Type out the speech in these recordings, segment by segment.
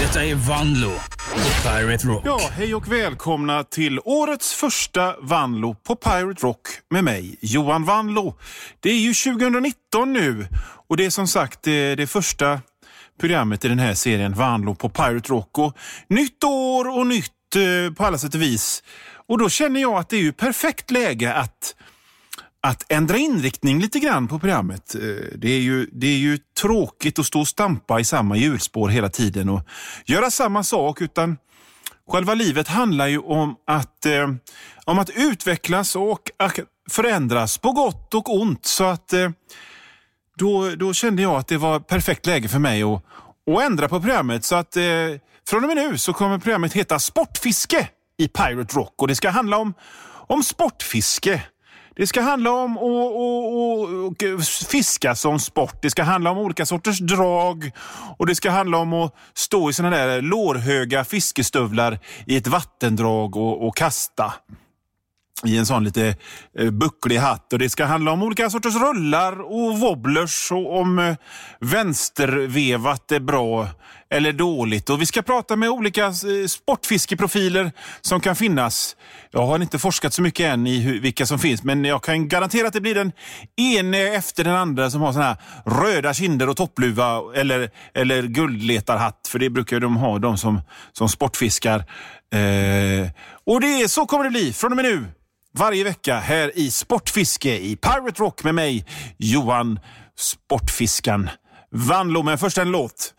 Detta är Vanlo på Pirate Rock. Ja, hej och välkomna till årets första Vanlo på Pirate Rock med mig, Johan Vanlo. Det är ju 2019 nu och det är som sagt det första programmet i den här serien Vanlo på Pirate Rock. Och nytt år och nytt på alla sätt och vis. Och då känner jag att det är ju perfekt läge att ändra inriktning lite grann på programmet. Det är ju tråkigt att stå och stampa i samma hjulspår hela tiden och göra samma sak, utan själva livet handlar ju om att utvecklas och att förändras på gott och ont. Så att då kände jag att det var perfekt läge för mig att ändra på programmet. Så att från och med nu så kommer programmet heta Sportfiske i Pirate Rock, och det ska handla om sportfiske. Det ska handla om att fiska som sport. Det ska handla om olika sorters drag. Och det ska handla om att stå i såna där lårhöga fiskestövlar i ett vattendrag och kasta i en sån lite bucklig hatt. Och det ska handla om olika sorters rullar och wobblers och om vänstervevat är bra eller dåligt. Och vi ska prata med olika sportfiskeprofiler som kan finnas. Jag har inte forskat så mycket än i vilka som finns, men jag kan garantera att det blir den ene efter den andra som har såna här röda kinder och toppluva eller guldletarhatt, för det brukar de ha, de som sportfiskar. Och så kommer det bli från och med nu. Varje vecka här i Sportfiske i Pirate Rock med mig, Johan Sportfiskan Vanlo. Men först en låt.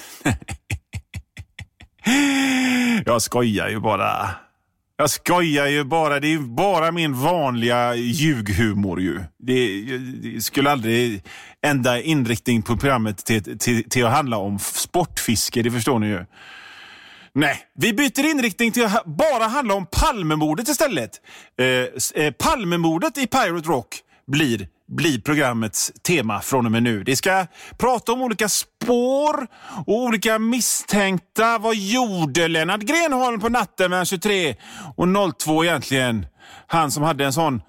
Jag skojar ju bara. Det är ju bara min vanliga ljughumor ju. Det skulle aldrig ändra inriktning på programmet till att handla om sportfiske, det förstår ni ju. Nej, vi byter inriktning till att bara handla om Palmemordet istället. Palmemordet i Pirate Rock blir programmets tema från och med nu. Det ska prata om olika spår och olika misstänkta. Vad gjorde Lennart Grenholm på natten mellan 23 och 02 egentligen? Han som hade en sån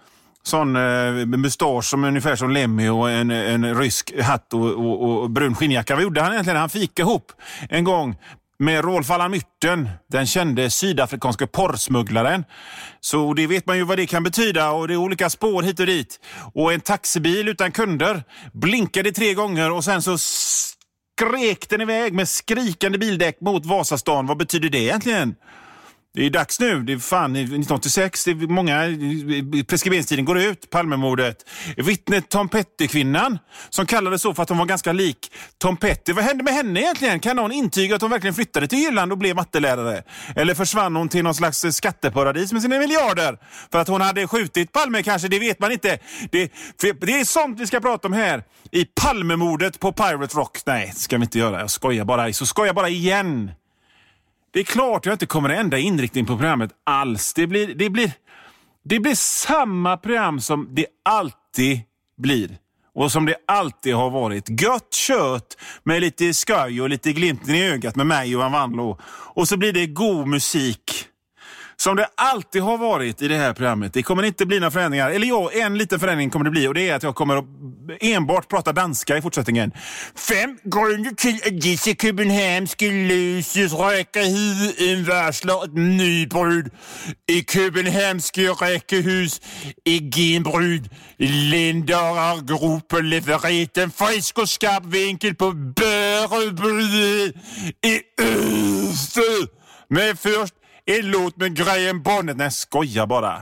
mustasch som ungefär som Lemmy och en rysk hatt och brun skinnjacka. Vad gjorde han egentligen? Han fick ihop en gång med Rolf Allan Myrten, den kände sydafrikanska porrsmugglaren. Så det vet man ju vad det kan betyda, och det är olika spår hit och dit. Och en taxibil utan kunder blinkade 3 gånger och sen så skrek den iväg med skrikande bildäck mot Vasastan. Vad betyder det egentligen? Det är dags nu, det är fan 1986, det är många, preskriberingstiden går ut, Palmemordet. Vittnet Tom Petty-kvinnan, som kallades så för att hon var ganska lik Tom Petty. Vad hände med henne egentligen? Kan någon intyga att hon verkligen flyttade till Jylland och blev mattelärare? Eller försvann hon till någon slags skatteparadis med sina miljarder? För att hon hade skjutit Palme kanske, det vet man inte. Det är sånt vi ska prata om här i Palmemordet på Pirate Rock. Nej, det ska vi inte göra, jag skojar bara igen. Det är klart jag inte kommer att ändra inriktning på programmet alls. Det blir samma program som det alltid blir. Och som det alltid har varit. Gött kött med lite skoj och lite glimten i ögat med mig, Johan Vanlo. Och så blir det god musik. Som det alltid har varit i det här programmet. Det kommer inte bli några förändringar. Eller ja, en liten förändring kommer det bli. Och det är att jag kommer att enbart prata danska i fortsättningen. 5 grunder till att disse københavnske løses rækkehus indvarsler et nybrud i københavnske rækkehus i genbrud. Länder grupper levererat en frisk och skarp vinkel på börebröd i Østed. Men först en låt med Graham Bonnet. Nej, skojar bara.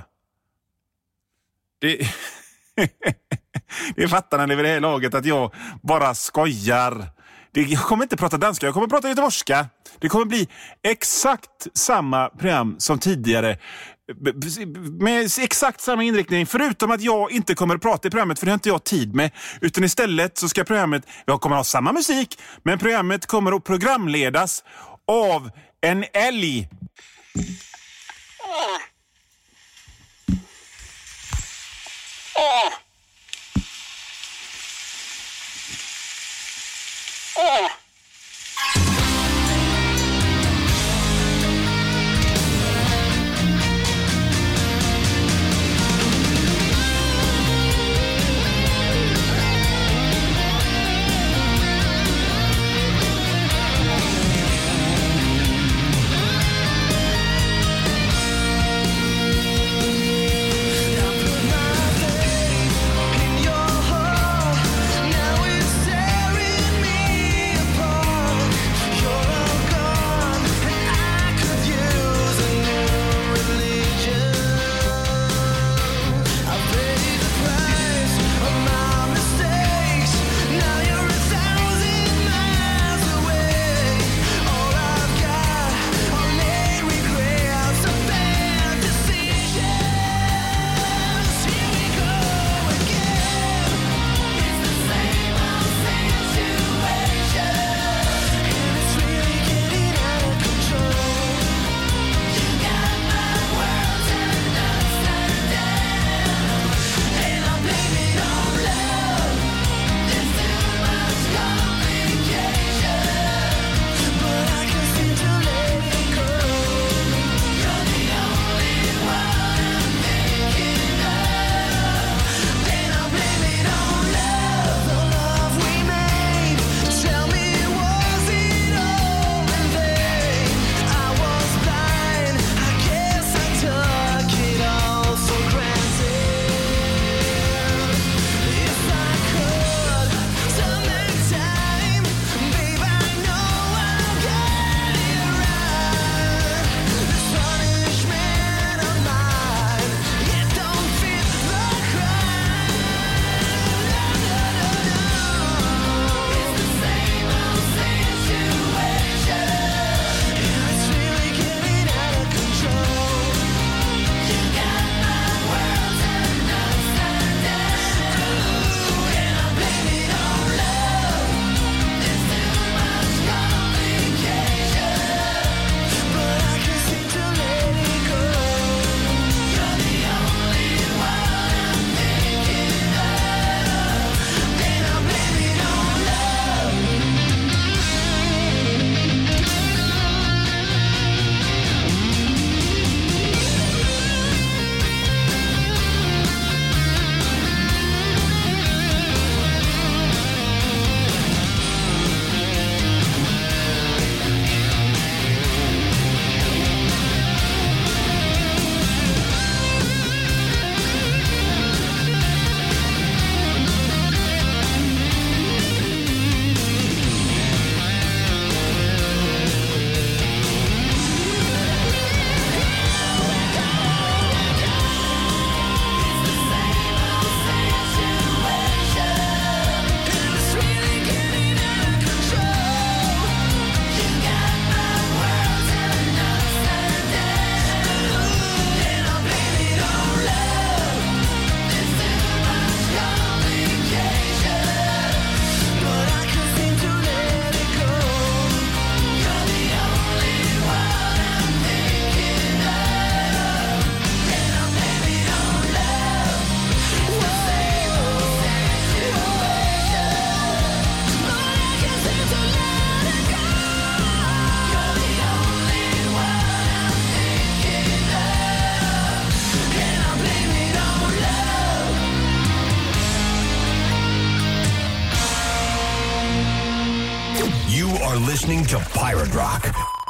Det fattar ni vid det här laget att jag bara skojar. Jag kommer inte prata danska, jag kommer prata göteborgska. Det kommer bli exakt samma program som tidigare. Med exakt samma inriktning. Förutom att jag inte kommer att prata i programmet, för det har inte jag tid med. Utan istället så ska jag kommer att ha samma musik, men programmet kommer att programledas av en älg. You are listening to Pirate Rock.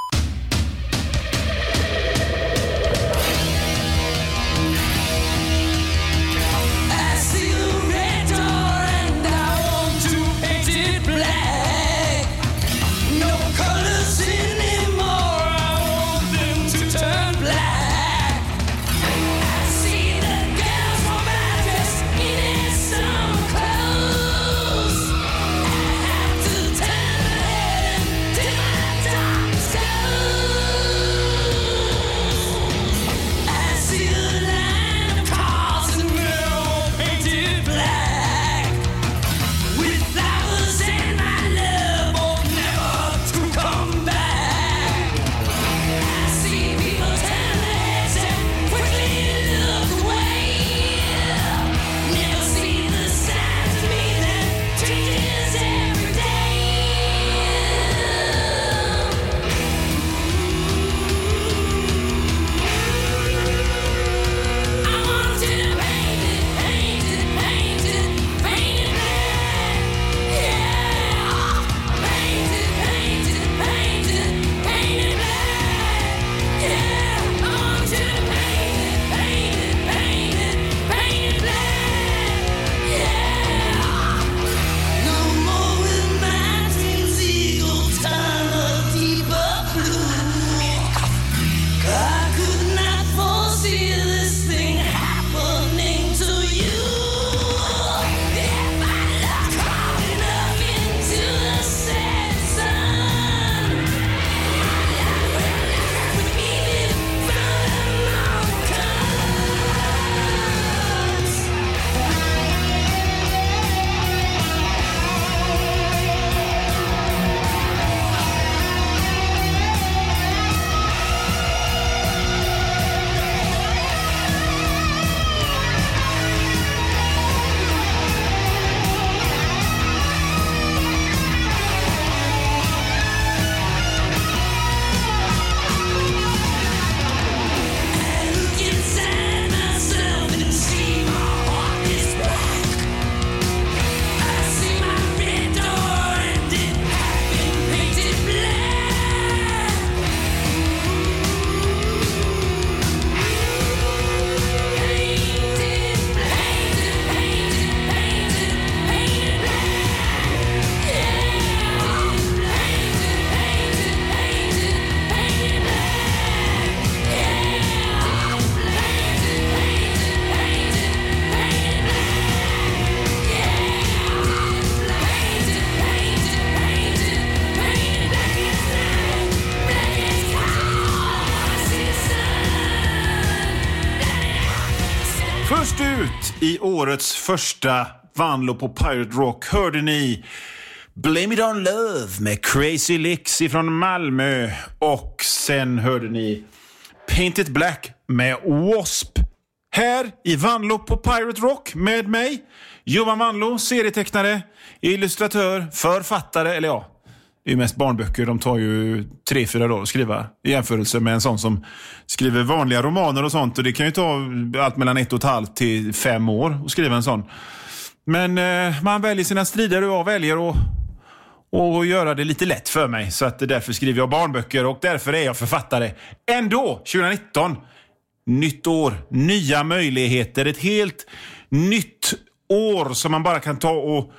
Först ut i årets första Vanlo på Pirate Rock hörde ni Blame It On Love med Crazy Licks ifrån Malmö. Och sen hörde ni Paint It Black med Wasp. Här i Vanlo på Pirate Rock med mig, Johan Vanlo, serietecknare, illustratör, författare, eller ja, det är mest barnböcker, de tar ju 3-4 dagar att skriva i jämförelse med en sån som skriver vanliga romaner och sånt, och det kan ju ta allt mellan 1,5 till 5 år att skriva en sån. Men man väljer sina strider och jag väljer att göra det lite lätt för mig, så att därför skriver jag barnböcker och därför är jag författare. Ändå, 2019, nytt år, nya möjligheter, ett helt nytt år som man bara kan ta och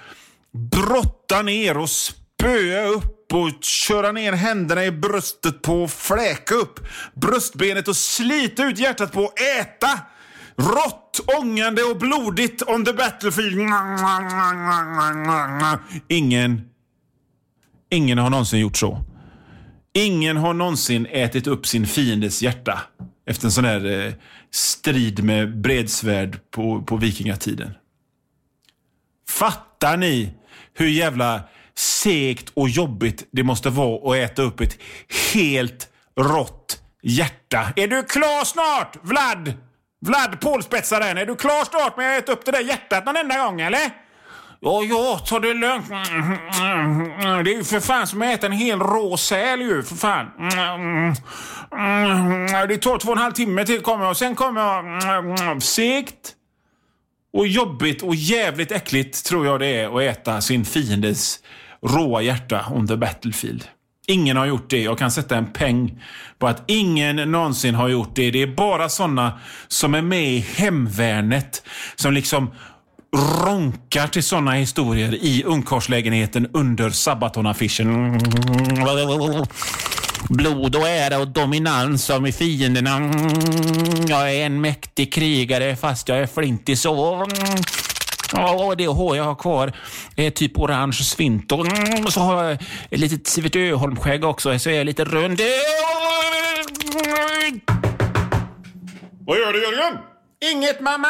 brotta ner och spöa upp och köra ner händerna i bröstet på, fläka upp bröstbenet och slita ut hjärtat på och äta rått, ångande och blodigt on the battlefield. Ingen har någonsin gjort så. Ingen har någonsin ätit upp sin fiendes hjärta efter en sån här strid med bredsvärd på vikingatiden. Fattar ni hur jävla segt och jobbigt det måste vara att äta upp ett helt rått hjärta? Är du klar snart, Vlad Pålspetsaren? Är du klar snart med att äta upp det där hjärtat någon enda gång, eller? Ja, ta det lugnt. Det är ju för fan som att äta en hel rå säl ju, för fan. Det tar 2,5 timmar till kommer jag, och sen kommer jag segt och jobbigt och jävligt äckligt tror jag det är att äta sin fiendes råa hjärta on the battlefield. Ingen har gjort det. Jag kan sätta en peng på att ingen någonsin har gjort det. Det är bara sådana som är med i hemvärnet som liksom ronkar till sådana historier i ungkarlslägenheten under Sabaton-affischen. Blod och ära och dominans av med fienderna. Jag är en mäktig krigare fast jag är flintig så. Ja, det hår jag har kvar är typ orange svint. Och så har jag ett litet Sivert Öholm-skägg också, så är jag lite rund. Vad gör du, Jörgen? Inget, mamma!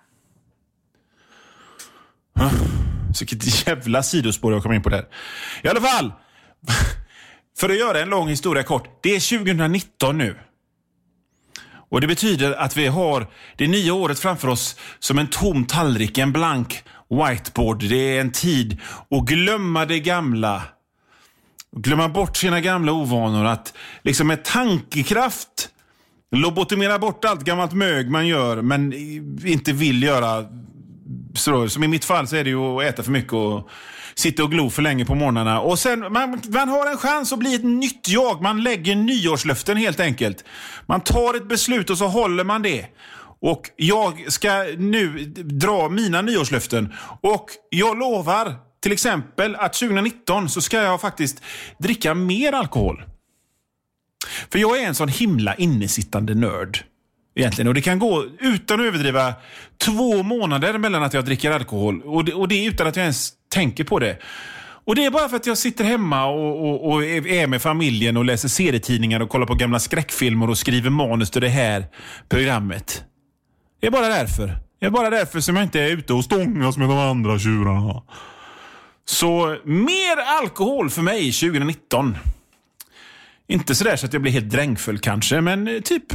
Så vilket jävla sidospår jag kom in på där. I alla fall, för att göra en lång historia kort, det är 2019 nu. Och det betyder att vi har det nya året framför oss som en tom tallrik, en blank whiteboard. Det är en tid att glömma det gamla. Glömma bort sina gamla ovanor. Att liksom med tankekraft lobotomera bort allt gammalt mög man gör men inte vill göra. Så, som i mitt fall så är det ju att äta för mycket och sitta och glo för länge på morgnarna. Och sen, man har en chans att bli ett nytt jag. Man lägger nyårslöften helt enkelt. Man tar ett beslut och så håller man det. Och jag ska nu dra mina nyårslöften. Och jag lovar till exempel att 2019 så ska jag faktiskt dricka mer alkohol. För jag är en sån himla innesittande nörd. Egentligen. Och det kan gå, utan att överdriva, 2 månader mellan att jag dricker alkohol. Och det är utan att jag ens tänker på det. Och det är bara för att jag sitter hemma och är med familjen och läser serietidningar och kollar på gamla skräckfilmer och skriver manus till det här programmet. Det är bara därför. Det är bara därför som jag inte är ute och stångas med de andra tjurarna. Så mer alkohol för mig 2019. Inte sådär så att jag blir helt drängfull kanske, men typ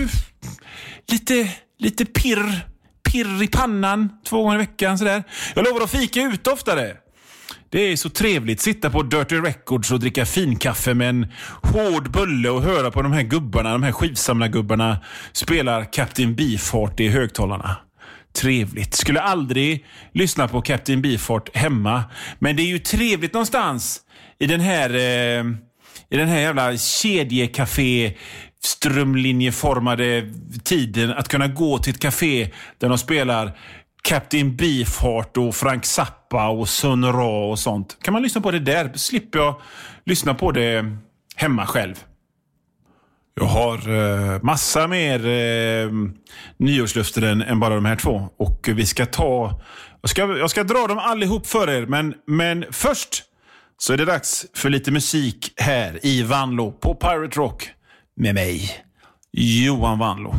lite pirr i pannan 2 gånger i veckan sådär. Jag lovar att fika ut oftare. Det är så trevligt, sitta på Dirty Records och dricka finkaffe med en hård bulle och höra på de här gubbarna, de här skivsamlargubbarna spelar Captain Beefheart i högtalarna. Trevligt. Skulle aldrig lyssna på Captain Beefheart hemma, men det är ju trevligt någonstans i den här jävla kedjekafé strömlinjeformade tiden att kunna gå till ett café där de spelar Captain Beefheart och Frank Zappa och Sun Ra och sånt. Kan man lyssna på det där? Slipper jag lyssna på det hemma själv. Jag har massa mer nyårslöften än bara de här 2. Och vi ska jag ska dra dem allihop för er. Men först så är det dags för lite musik här i Vanlo på Pirate Rock med mig, Johan Vanlo.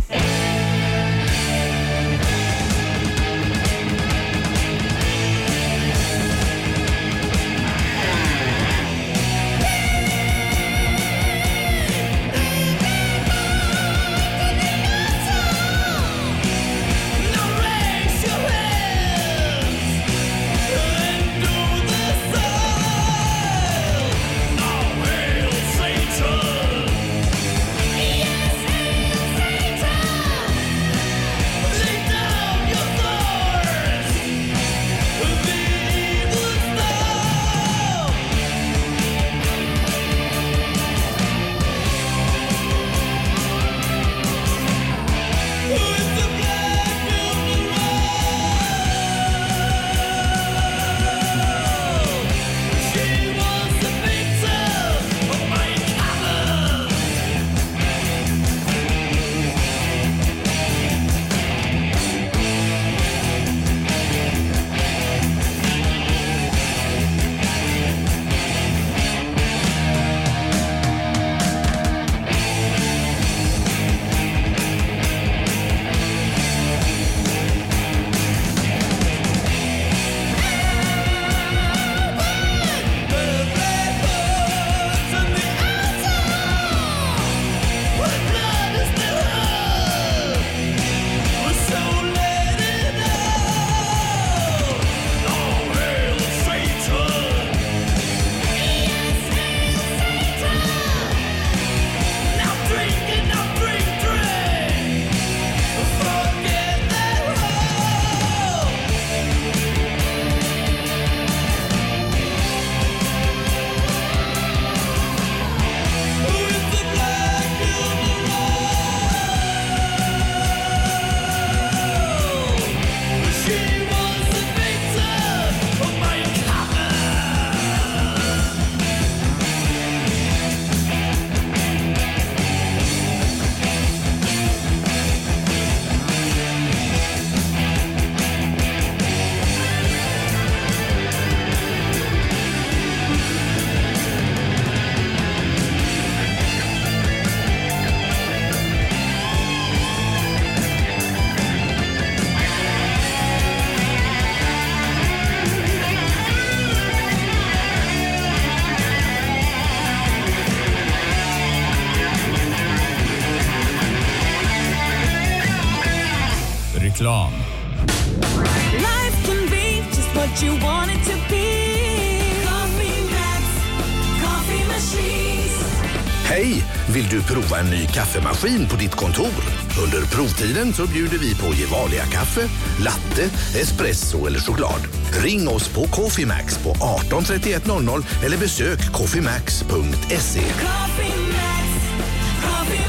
reklam. Life can be just what you want it to be. Coffee Max, coffee machines. Hej! Vill du prova en ny kaffemaskin på ditt kontor? Under provtiden så bjuder vi på Gevalia kaffe, latte, espresso eller choklad. Ring oss på Coffee Max på 18 31 00 eller besök coffeemax.se. Coffee Max, coffee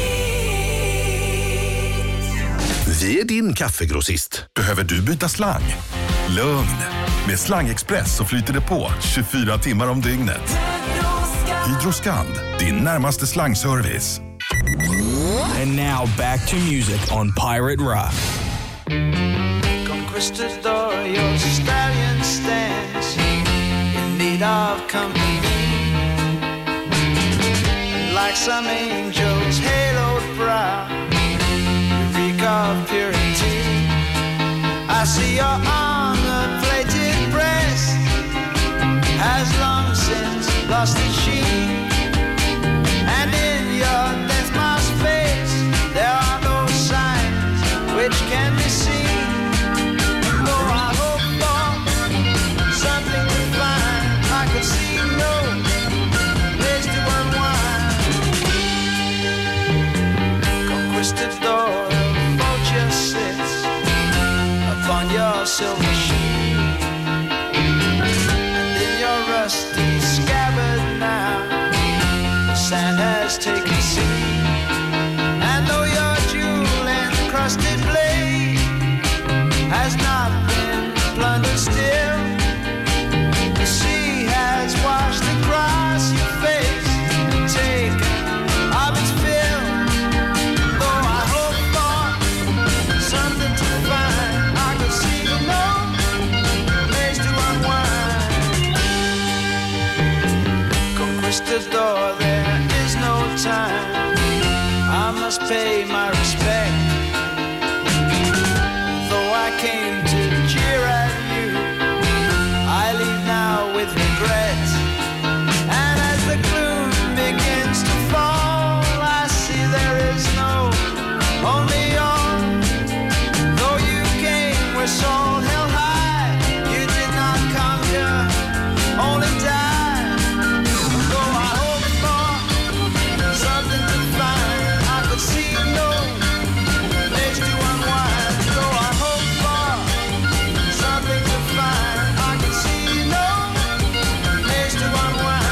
machines. Vi är din kaffegrossist. Behöver du byta slang? Lugn! Med Slangexpress så flyter det på 24 timmar om dygnet. Hydroskand, din närmaste slangservice. And now back to music on Pirate Rock. Conquistador, your stallion stands in need of company. And like some angel's haloed brow, you reek of purity. I see your armor-plated breast has long since lost its sheen, and in your death mask face there are no signs which can be seen. Though I hope for something to find, I could see no place to unwind. Conquistador, vulture sits upon your silver sheet, and in your rusty scabbard now the sand has taken seat. And though your jewel-encrusted blade has not been plundered still, the sea has washed across your face and taken of its fill. Though I hope for something to find, I could see no place to unwind. Conquistador, there is no time, I must pay my respect. Though I came to jeer at you, I leave now with regret. And as the gloom begins to fall, I see there is no only on. Though you came with soul held high, you did not conquer, only die. Though I hope for something to find, I could see no place to unwind. Though I hope for something to find, I could see no place to unwind.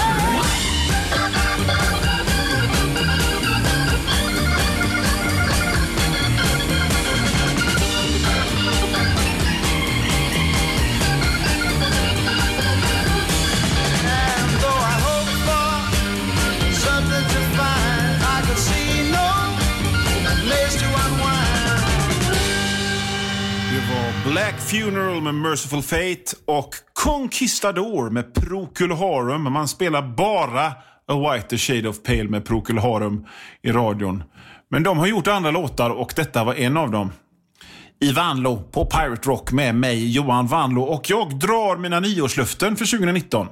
And though I hope for something to find, I could see no place to unwind. Det var Black Funeral med Merciful Fate och Conquistador med Procul Harum. Man spelar bara A Whiter Shade of Pale med Procul Harum i radion. Men de har gjort andra låtar och detta var en av dem. I Vanlo på Pirate Rock med mig, Johan Vanlo. Och jag drar mina nyårslöften för 2019.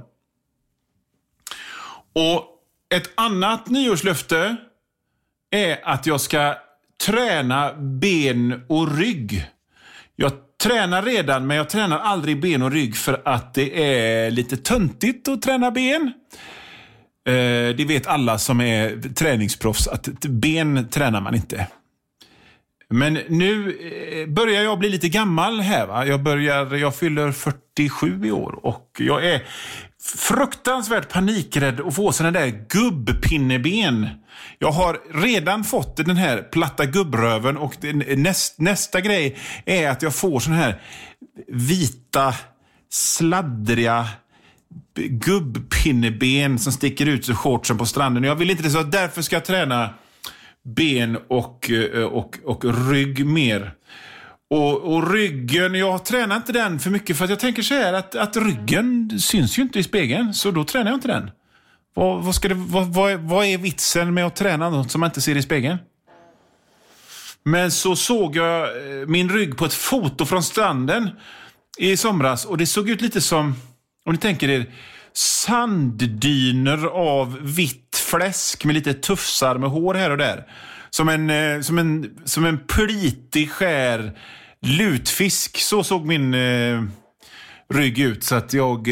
Och ett annat nyårslöfte är att jag ska träna ben och rygg. Jag tränar redan, men jag tränar aldrig ben och rygg för att det är lite töntigt att träna ben. Det vet alla som är träningsproffs att ben tränar man inte. Men nu börjar jag bli lite gammal här, va? Jag fyller 47 i år och jag är fruktansvärt panikrädd att få såna där gubbpinneben. Jag har redan fått den här platta gubbröven och nästa grej är att jag får sån här vita, sladdriga gubbpinneben som sticker ut ur shortsen på stranden. Jag vill inte det, så därför ska jag träna ben och rygg mer. Och ryggen, jag tränar inte den för mycket för att jag tänker så här att ryggen syns ju inte i spegeln, så då tränar jag inte den. Vad är vitsen med att träna något som man inte ser i spegeln? Men så såg jag min rygg på ett foto från stranden i somras och det såg ut lite som, om ni tänker er, sanddyner av vitt fläsk med lite tufsar med hår här och där. som en plitig skär lutfisk. Så såg min rygg ut. Så att jag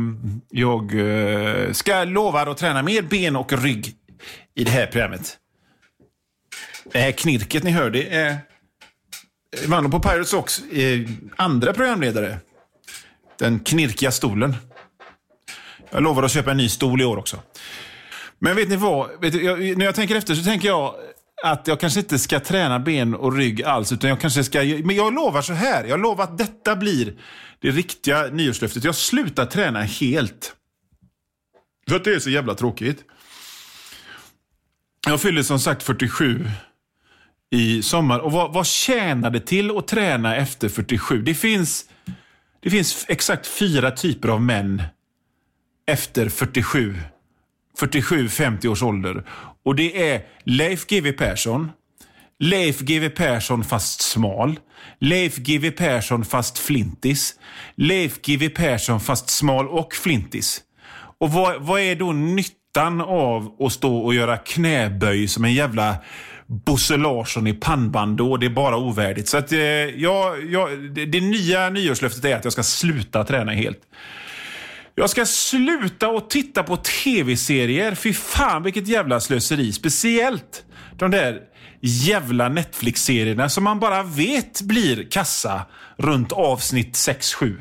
ska lova att träna mer ben och rygg i det här programmet. Det här knirket ni hör, det är Vanlo på Pirates Rocks andra programledare. Den knirkiga stolen. Jag lovar att köpa en ny stol i år också. Men vet ni vad? När jag tänker efter så tänker jag att jag kanske inte ska träna ben och rygg alls, utan jag kanske ska... Men jag lovar så här. Jag lovar att detta blir det riktiga nyårslöftet. Jag slutar träna helt. För att det är så jävla tråkigt. Jag fyller som sagt 47 i sommar. Och vad tjänar det till att träna efter 47? Det finns exakt 4 typer av män efter 47-50 års ålder. Och det är Leif GW Persson, Leif GW Persson fast smal, Leif GW Persson fast flintis, Leif GW Persson fast smal och flintis. Och vad är då nyttan av att stå och göra knäböj som en jävla Bosse Larsson i pannband då? Det är bara ovärdigt. Så att det nya nyårslöftet är att jag ska sluta träna helt. Jag ska sluta och titta på tv-serier. Fy fan, vilket jävla slöseri. Speciellt de där jävla Netflix-serierna som man bara vet blir kassa runt avsnitt 6-7.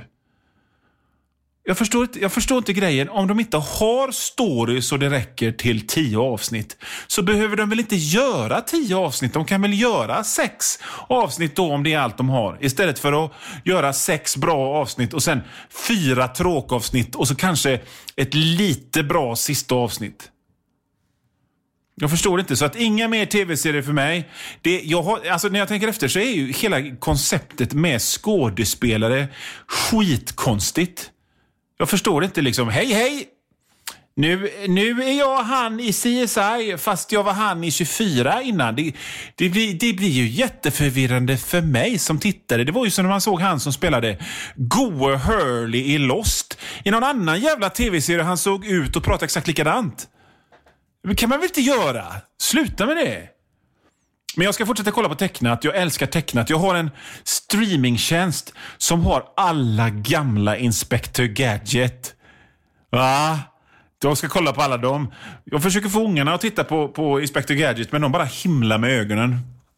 Jag förstår inte grejen. Om de inte har story så det räcker till 10 avsnitt, så behöver de väl inte göra 10 avsnitt. De kan väl göra 6 avsnitt då, om det är allt de har. Istället för att göra 6 bra avsnitt och sen 4 tråkavsnitt och så kanske ett lite bra sista avsnitt. Jag förstår inte. Så att inga mer tv-serier för mig. När jag tänker efter så är ju hela konceptet med skådespelare skitkonstigt. Jag förstår inte liksom, hej, nu är jag han i CSI fast jag var han i 24 innan. Det blir ju jätteförvirrande för mig som tittare. Det var ju som när man såg han som spelade Goe Hurley i Lost. I någon annan jävla tv-serie han såg ut och pratade exakt likadant. Det kan man väl inte göra? Sluta med det. Men jag ska fortsätta kolla på tecknat. Jag älskar tecknat. Jag har en streamingtjänst som har alla gamla Inspector Gadget. Va? Jag ska kolla på alla dem. Jag försöker få ungarna att titta på Inspector Gadget, men de bara himlar med ögonen.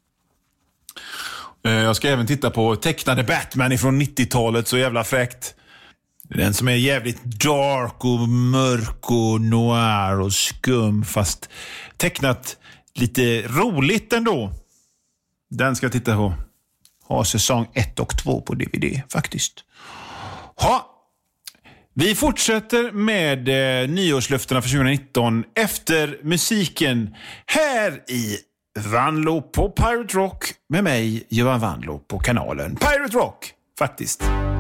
Jag ska även titta på tecknade Batman ifrån 90-talet. Så jävla fräckt. Den som är jävligt dark och mörk och noir och skum, fast tecknat lite roligt ändå. Den ska jag titta på. Har säsong 1 och 2 på DVD faktiskt. Vi fortsätter med nyårslöftena för 2019 efter musiken här i Vanlo på Pirate Rock med mig, Johan Vanlo, på kanalen Pirate Rock faktiskt.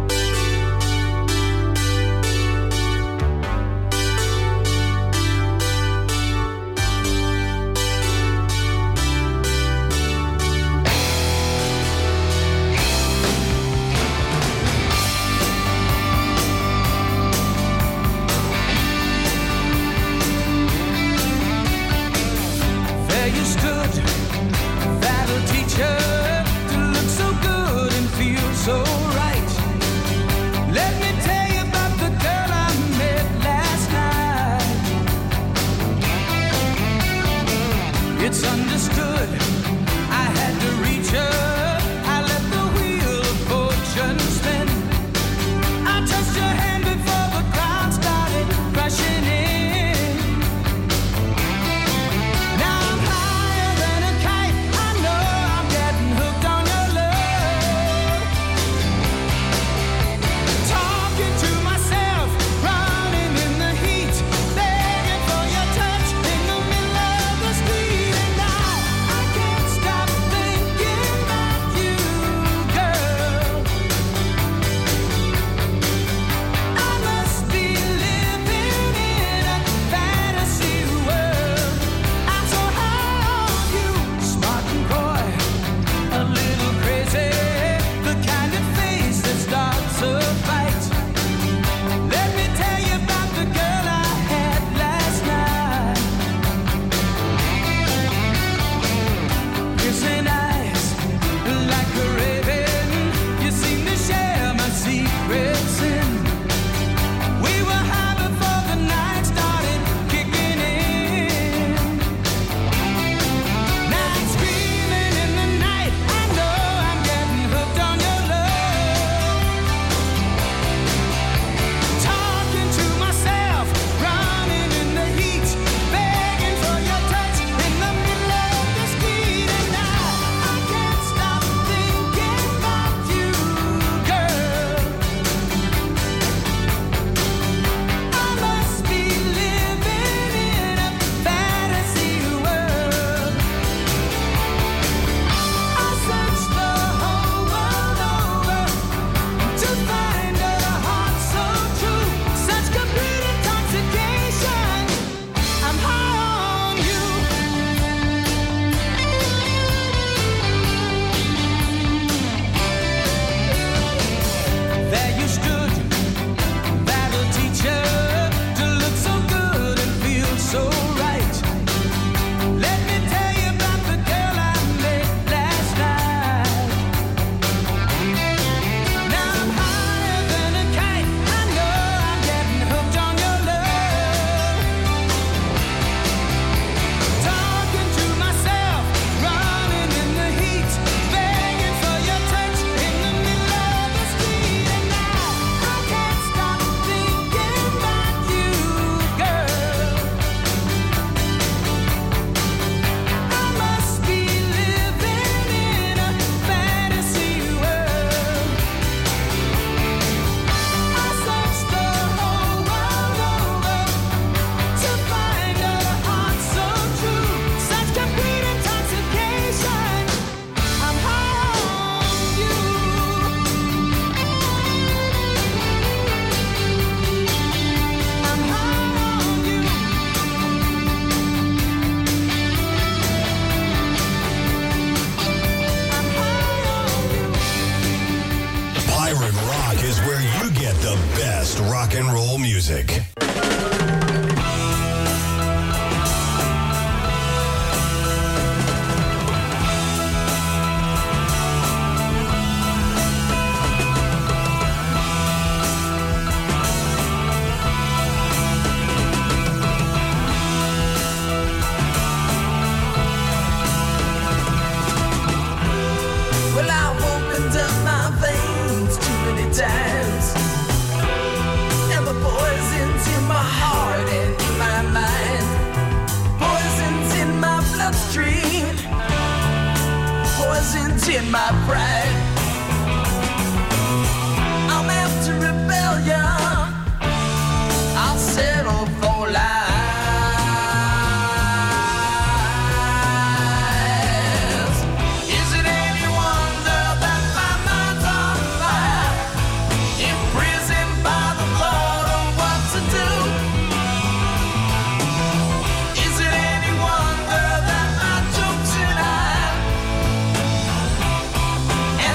It's understood I had to reach her. I let the wheel of fortune spin. I touched her hand before the crowd started rushing in. Now I'm higher than a kite. I know I'm getting hooked on your love. Talking to myself, running in the heat, begging for your touch in the middle of the street. And I can't music. Well, I've opened up my veins too many times, and the poison's in my heart and in my mind. Poison's in my bloodstream, poison's in my pride. I'm after rebellion, I'll settle for lies. Is it any wonder that my mind's on fire, imprisoned by the thought of what to do? Is it any wonder that my jokes and I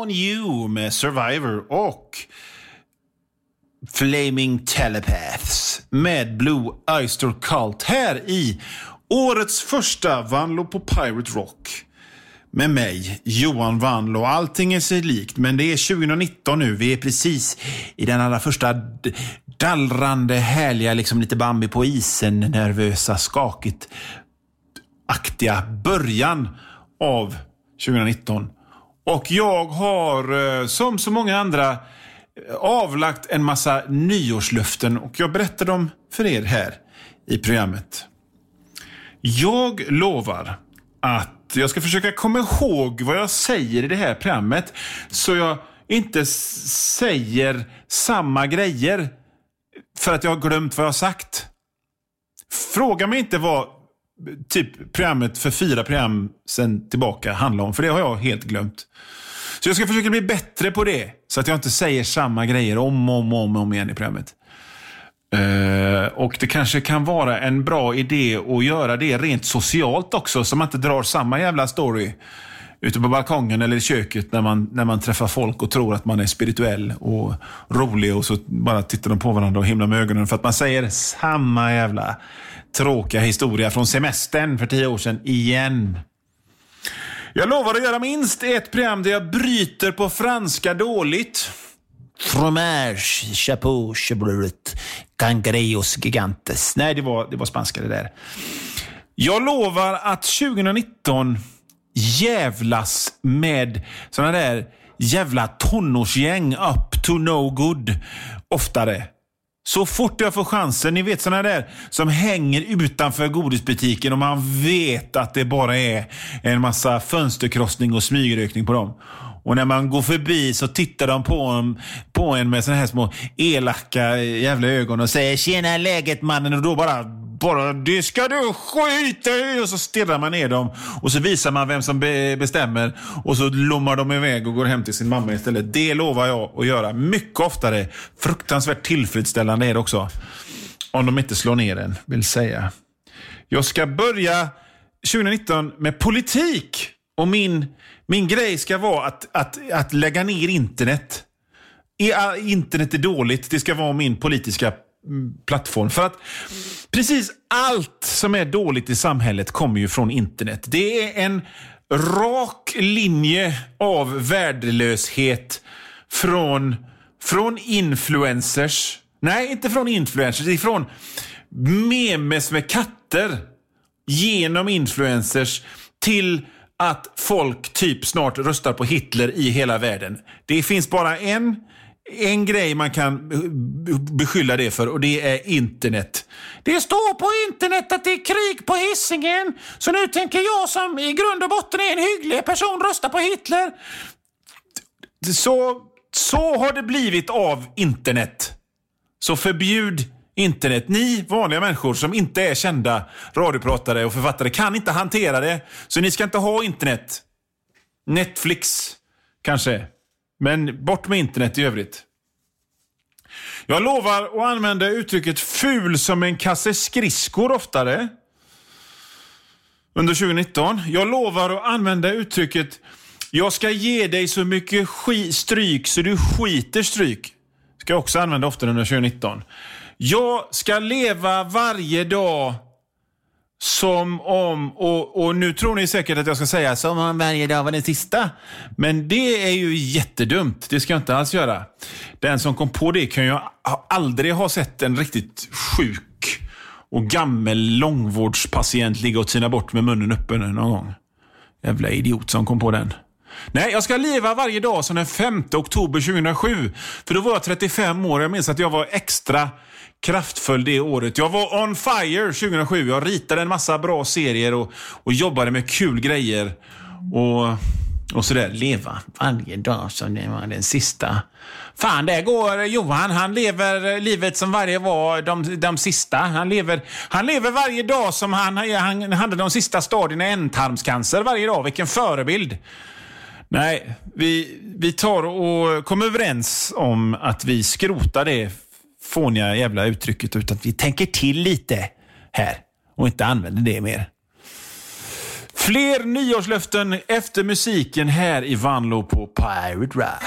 on You med Survivor och Flaming Telepaths med Blue Oyster Cult här i årets första Vanlo på Pirate Rock. Med mig, Johan Vanlo. Allting är sig likt, men det är 2019 nu. Vi är precis i den allra första dallrande, härliga, liksom lite Bambi på isen, nervösa, skakigt aktiga början av 2019. Och jag har, som så många andra, avlagt en massa nyårslöften och jag berättar dem för er här i programmet. Jag lovar att jag ska försöka komma ihåg vad jag säger i det här programmet så jag inte säger samma grejer för att jag har glömt vad jag har sagt. Fråga mig inte vad typ programmet för 4 program sen tillbaka handlar om, för det har jag helt glömt. Så jag ska försöka bli bättre på det så att jag inte säger samma grejer om igen i programmet. Och det kanske kan vara en bra idé att göra det rent socialt också, så man inte drar samma jävla story ute på balkongen eller i köket när man träffar folk och tror att man är spirituell och rolig och så bara tittar de på varandra och himlar med ögonen för att man säger samma jävla tråkiga historia från semestern för 10 år sedan igen. Jag lovar att göra minst ett program där jag bryter på franska dåligt. Fromage, chapeau, chabrut, cangreos gigantes. Nej, det var spanska det där. Jag lovar att 2019 jävlas med såna där jävla tonårsgäng up to no good oftare. Så fort jag får chansen, ni vet såna där som hänger utanför godisbutiken och man vet att det bara är en massa fönsterkrossning och smygrökning på dem. Och när man går förbi så tittar de på en med såna här små elaka jävla ögon och säger tjena läget mannen, och då bara det ska du skita i, och så stirrar man ner dem och så visar man vem som bestämmer och så lommar de iväg och går hem till sin mamma istället. Det lovar jag att göra mycket oftare. Fruktansvärt tillfredsställande är det också, om de inte slår ner en, vill säga. Jag ska börja 2019 med politik, och min grej ska vara att lägga ner internet. Internet är dåligt, det ska vara min politiska plattform. För att precis allt som är dåligt i samhället kommer ju från internet. Det är en rak linje av värdelöshet från influencers. Nej, inte från influencers, det är från memes med katter genom influencers till att folk typ snart röstar på Hitler i hela världen. Det finns bara en grej man kan beskylla det för, och det är internet. Det står på internet att det är krig på Hisingen, så nu tänker jag som i grund och botten är en hygglig person rösta på Hitler. Så har det blivit av internet. Så förbjud internet. Ni vanliga människor som inte är kända radiopratare och författare kan inte hantera det, så ni ska inte ha internet. Netflix kanske, men bort med internet i övrigt. Jag lovar att använda uttrycket ful som en kasse skridskor oftare under 2019. Jag lovar att använda uttrycket jag ska ge dig så mycket stryk så du skiter stryk. Ska jag också använda ofta under 2019. Jag ska leva varje dag som om, och nu tror ni säkert att jag ska säga som om varje dag var den sista. Men det är ju jättedumt. Det ska jag inte alls göra. Den som kom på det kan ju aldrig ha sett en riktigt sjuk och gammal långvårdspatient ligga och tina bort med munnen öppen någon gång. Jävla idiot som kom på den. Nej, jag ska leva varje dag som den 5 oktober 2007. För då var jag 35 år. Jag minns att jag var extra kraftfull det året. Jag var on fire 2007. Jag ritade en massa bra serier och jobbade med kul grejer. Och sådär. Leva varje dag som det var den sista. Fan, där går Johan. Han lever livet som varje var de sista. Han lever varje dag som han hade de sista stadierna i ändtarmscancer varje dag. Vilken förebild. Nej, vi tar och kommer överens om att vi skrotar det fåniga jävla uttrycket, utan att vi tänker till lite här och inte använder det mer. Fler nyårslöften efter musiken här i Vanlo på Pirate Rock.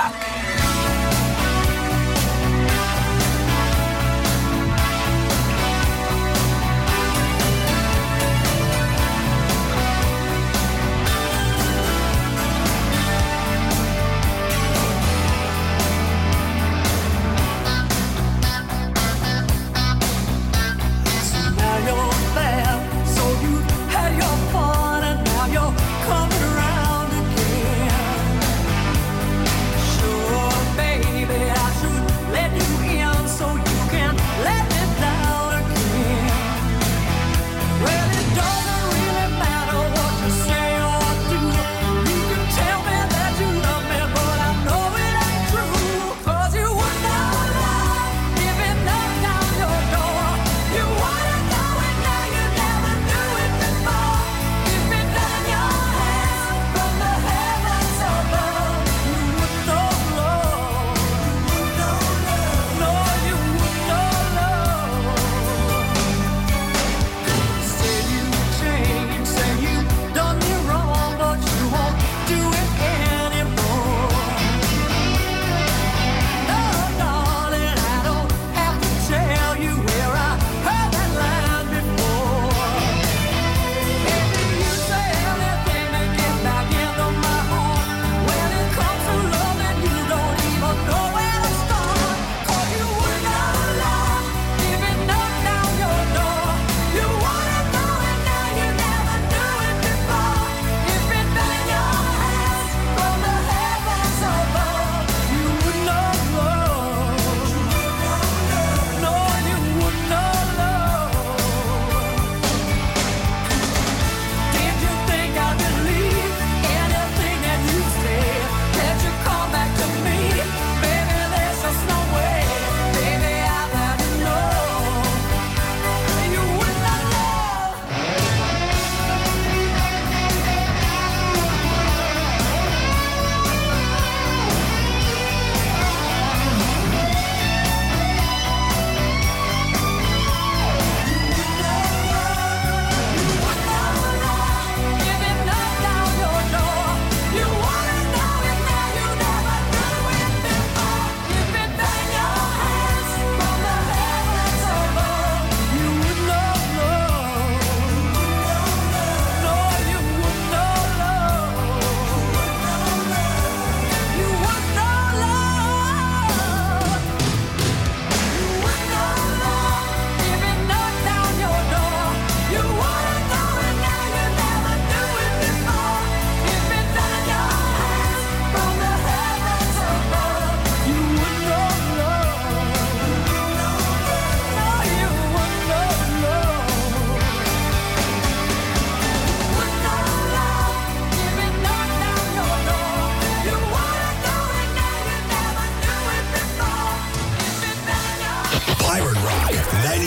Pirate Rock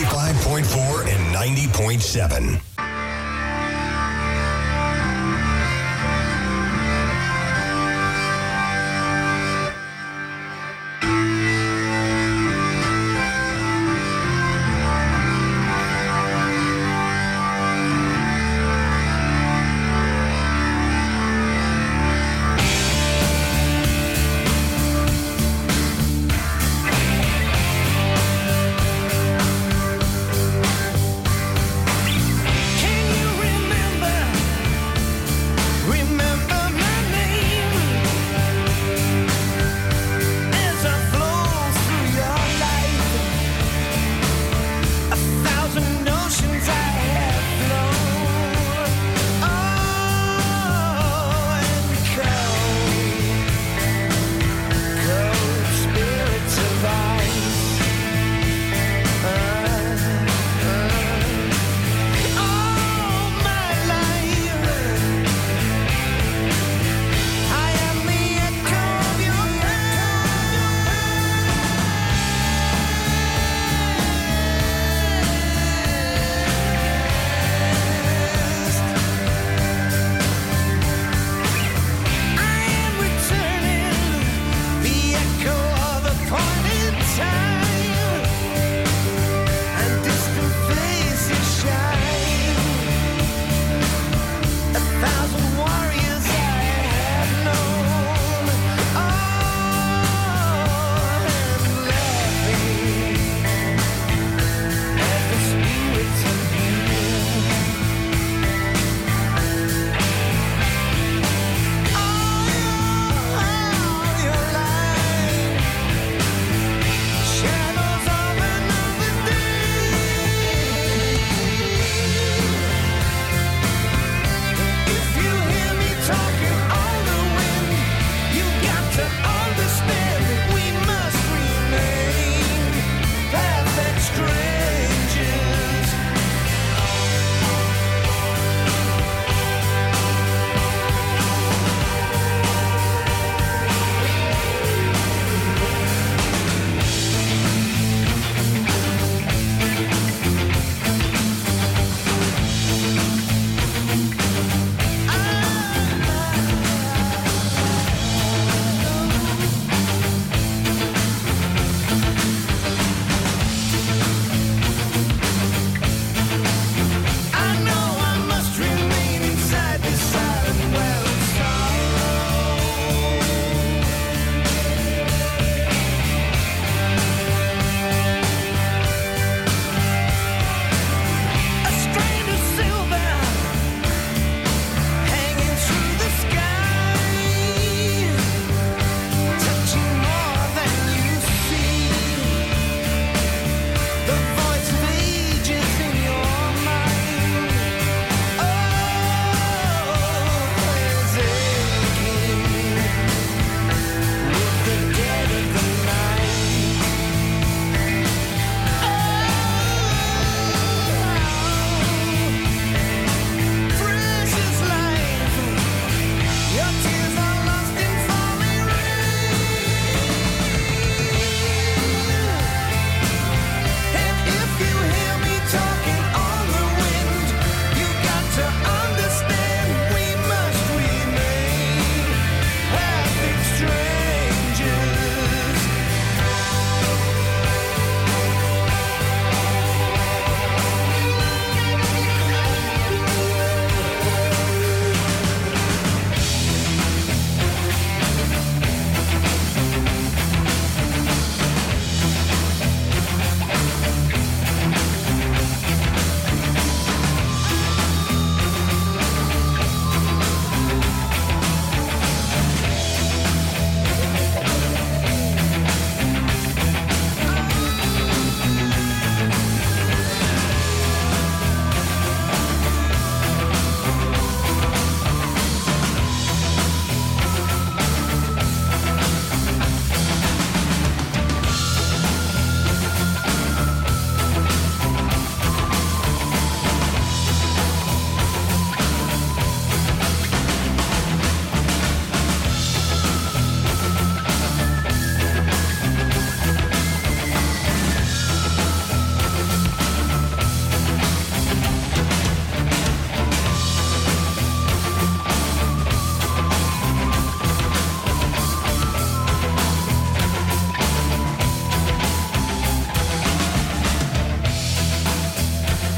95.4 and 90.7.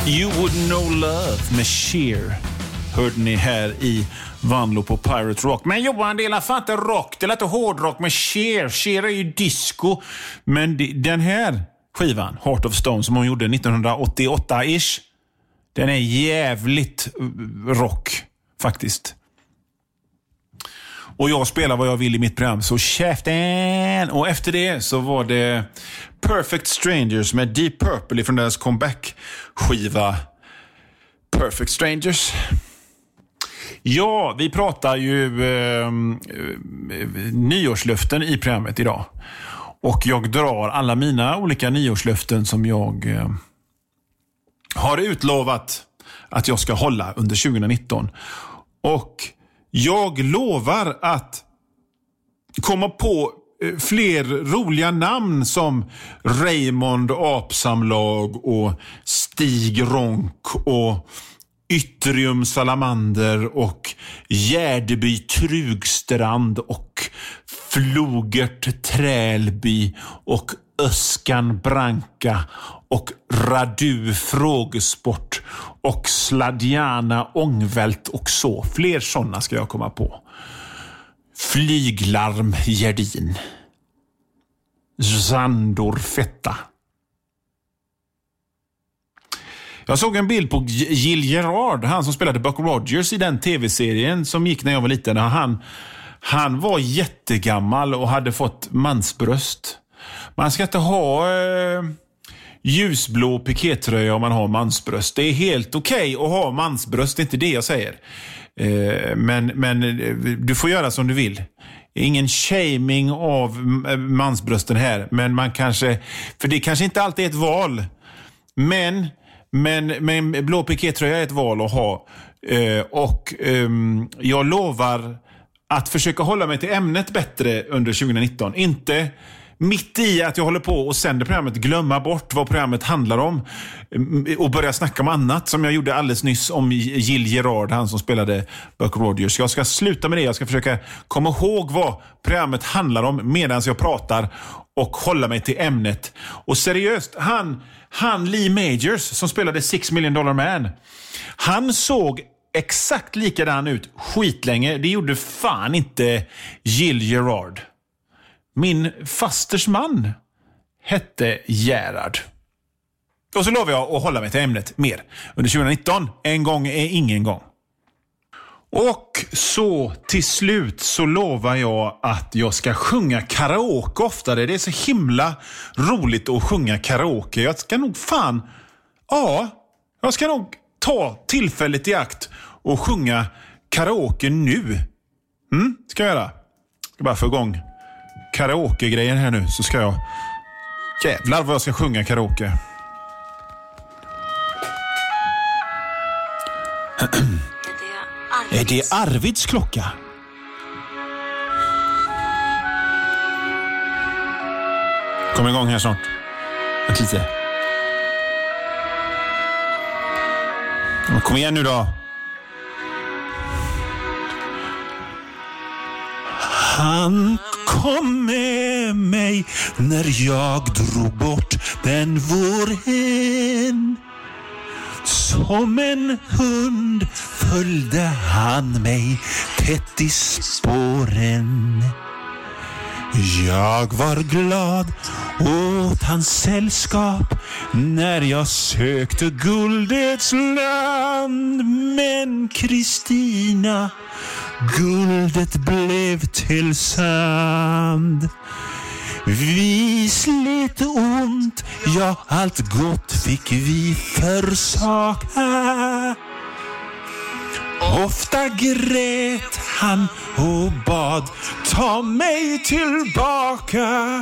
You Would Know Love med Cher hörde ni här i Vanlo på Pirate Rock. Men Johan, det är fan inte rock, det är inte hårdrock med Cher. Cher är ju disco. Men den här skivan, Heart of Stone, som hon gjorde 1988-ish, den är jävligt rock faktiskt. Och jag spelar vad jag vill i mitt program, så käften! Och efter det så var det Perfect Strangers med Deep Purple från deras comeback-skiva Perfect Strangers. Ja, vi pratar ju nyårslöften i programmet idag. Och jag drar alla mina olika nyårslöften som jag har utlovat att jag ska hålla under 2019. Och jag lovar att komma på fler roliga namn som Raymond Apsamlag och Stig Ronk och Yttrium Salamander och Gärdeby Trugstrand och Flogert Trälby och Öskan Branka och Radu Frågesport och Sladjana Ångvält och så. Fler sådana ska jag komma på. Flyglarm Gerdin. Zandor Fetta. Jag såg en bild på Gil Gerard, han som spelade Buck Rogers i den tv-serien som gick när jag var liten. Han var jättegammal och hade fått mansbröst. Man ska inte ha ljusblå pikétröja om man har mansbröst. Det är helt okej att ha mansbröst, det är inte det jag säger. Men du får göra som du vill. Ingen shaming av mansbrösten här, men man kanske, för det kanske inte alltid är ett val. Men blå pikétröja är ett val att ha. Jag lovar att försöka hålla mig till ämnet bättre under 2019. Inte mitt i att jag håller på och sänder programmet glömma bort vad programmet handlar om och börja snacka om annat, som jag gjorde alldeles nyss om Gil Gerard, han som spelade Buck Rogers. Jag ska sluta med det. Jag ska försöka komma ihåg vad programmet handlar om medan jag pratar och hålla mig till ämnet. Och seriöst, han Lee Majors som spelade $6 Million Man, han såg exakt likadan ut skitlänge. Det gjorde fan inte Gil Gerard. Min fasters man hette Gerard. Och så lovar jag att hålla mig till ämnet mer under 2019. En gång är ingen gång. Och så till slut så lovar jag att jag ska sjunga karaoke oftare. Det är så himla roligt att sjunga karaoke. Jag ska nog ta tillfället i akt och sjunga karaoke nu. Ska jag göra? Ska bara få igång karaoke-grejen här nu, så ska jag... Jävlar vad jag ska sjunga karaoke. Är det Arvids klocka? Kom igång här snart. Vänta lite. Kom igen nu då. Han kom med mig när jag drog bort den våren. Som en hund följde han mig tätt i spåren. Jag var glad åt hans sällskap när jag sökte guldets land. Men Kristina, guldet blev till sand. Vi slet ont, ja allt gott fick vi försaka. Ofta grät han och bad ta mig tillbaka.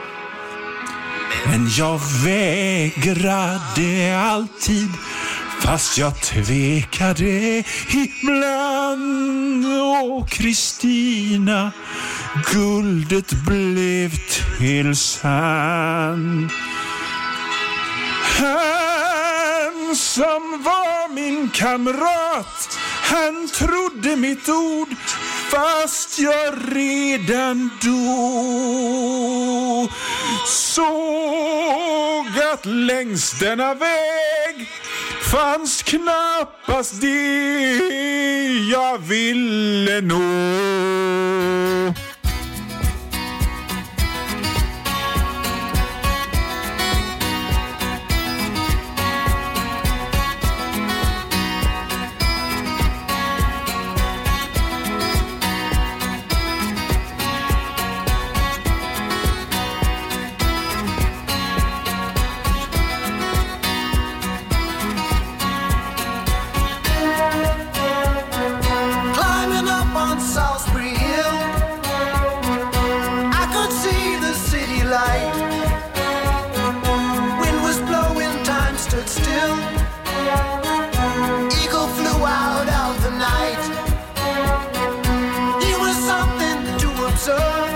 Men jag vägrade alltid, fast jag tvekade ibland. Åh Kristina, guldet blev till sand. Han som var min kamrat, han trodde mitt ord, fast jag redan då såg att längs denna väg fanns knappast det jag ville nå. Climbing up on Salisbury Hill, I could see the city light. Wind was blowing, time stood still. Eagle flew out of the night. He was something to observe.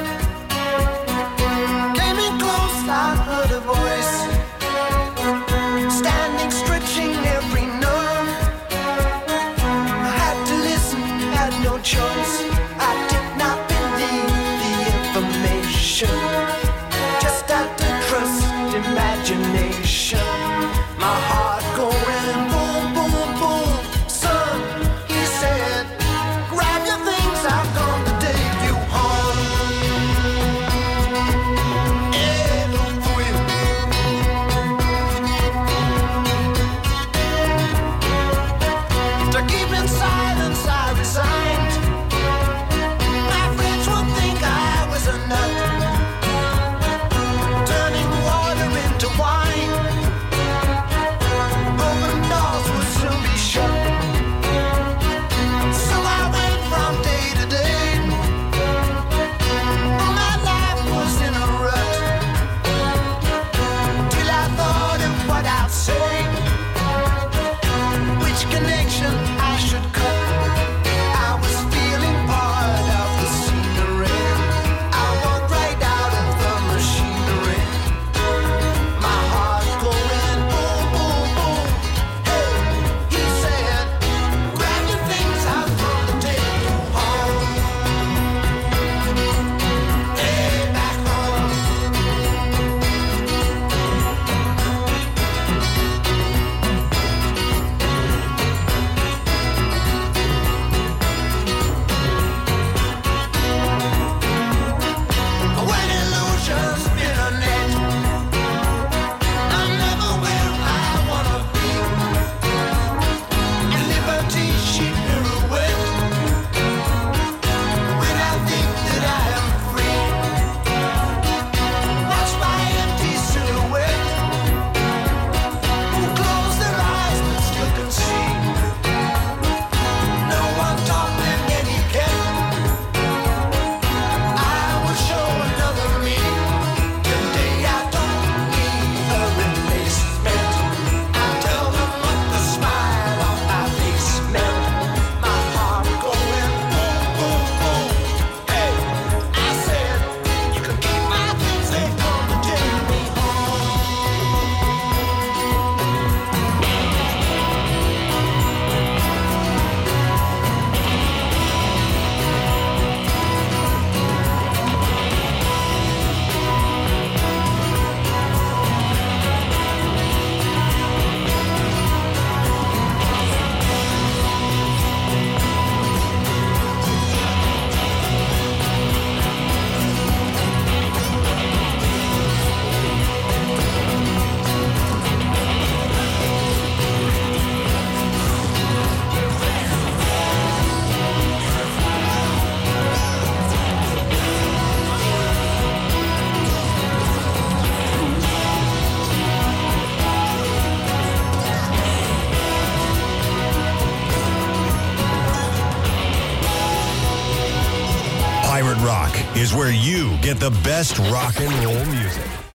Came in close, I heard a voice, standing, stretching every nerve. I had to listen, had no choice. I did not believe the information, just had to trust imagination. My heart going boom, boom, boom. Son, he said, grab your things, I've come to take you home. To keep in silence, I resigned. My friends would think I was a nut, turning water into wine. Open doors would soon be shut. So I went from day to day. My life was in a rut, till I thought of what I'd say, which connection I should cut. I was feeling part of the scenery. I walked right out of the machinery. My heart going boom, boom, boom. Hey, he said, grab your things, I'm gonna take you home. Hey, back home. When illusions spin a net, I'm never where I wanna be. And liberty she pirouette, when I think that I am free. Watch my empty silhouette, who close their eyes but still can see. No one taught them etiquette. I will show another me. Today I don't need a replacement. I tell them what the smile on my face meant. My heart going boom, boom, boom. Hey, I said, you can keep my things, they come to take me Pirate Rock is where you get the best rock and roll music.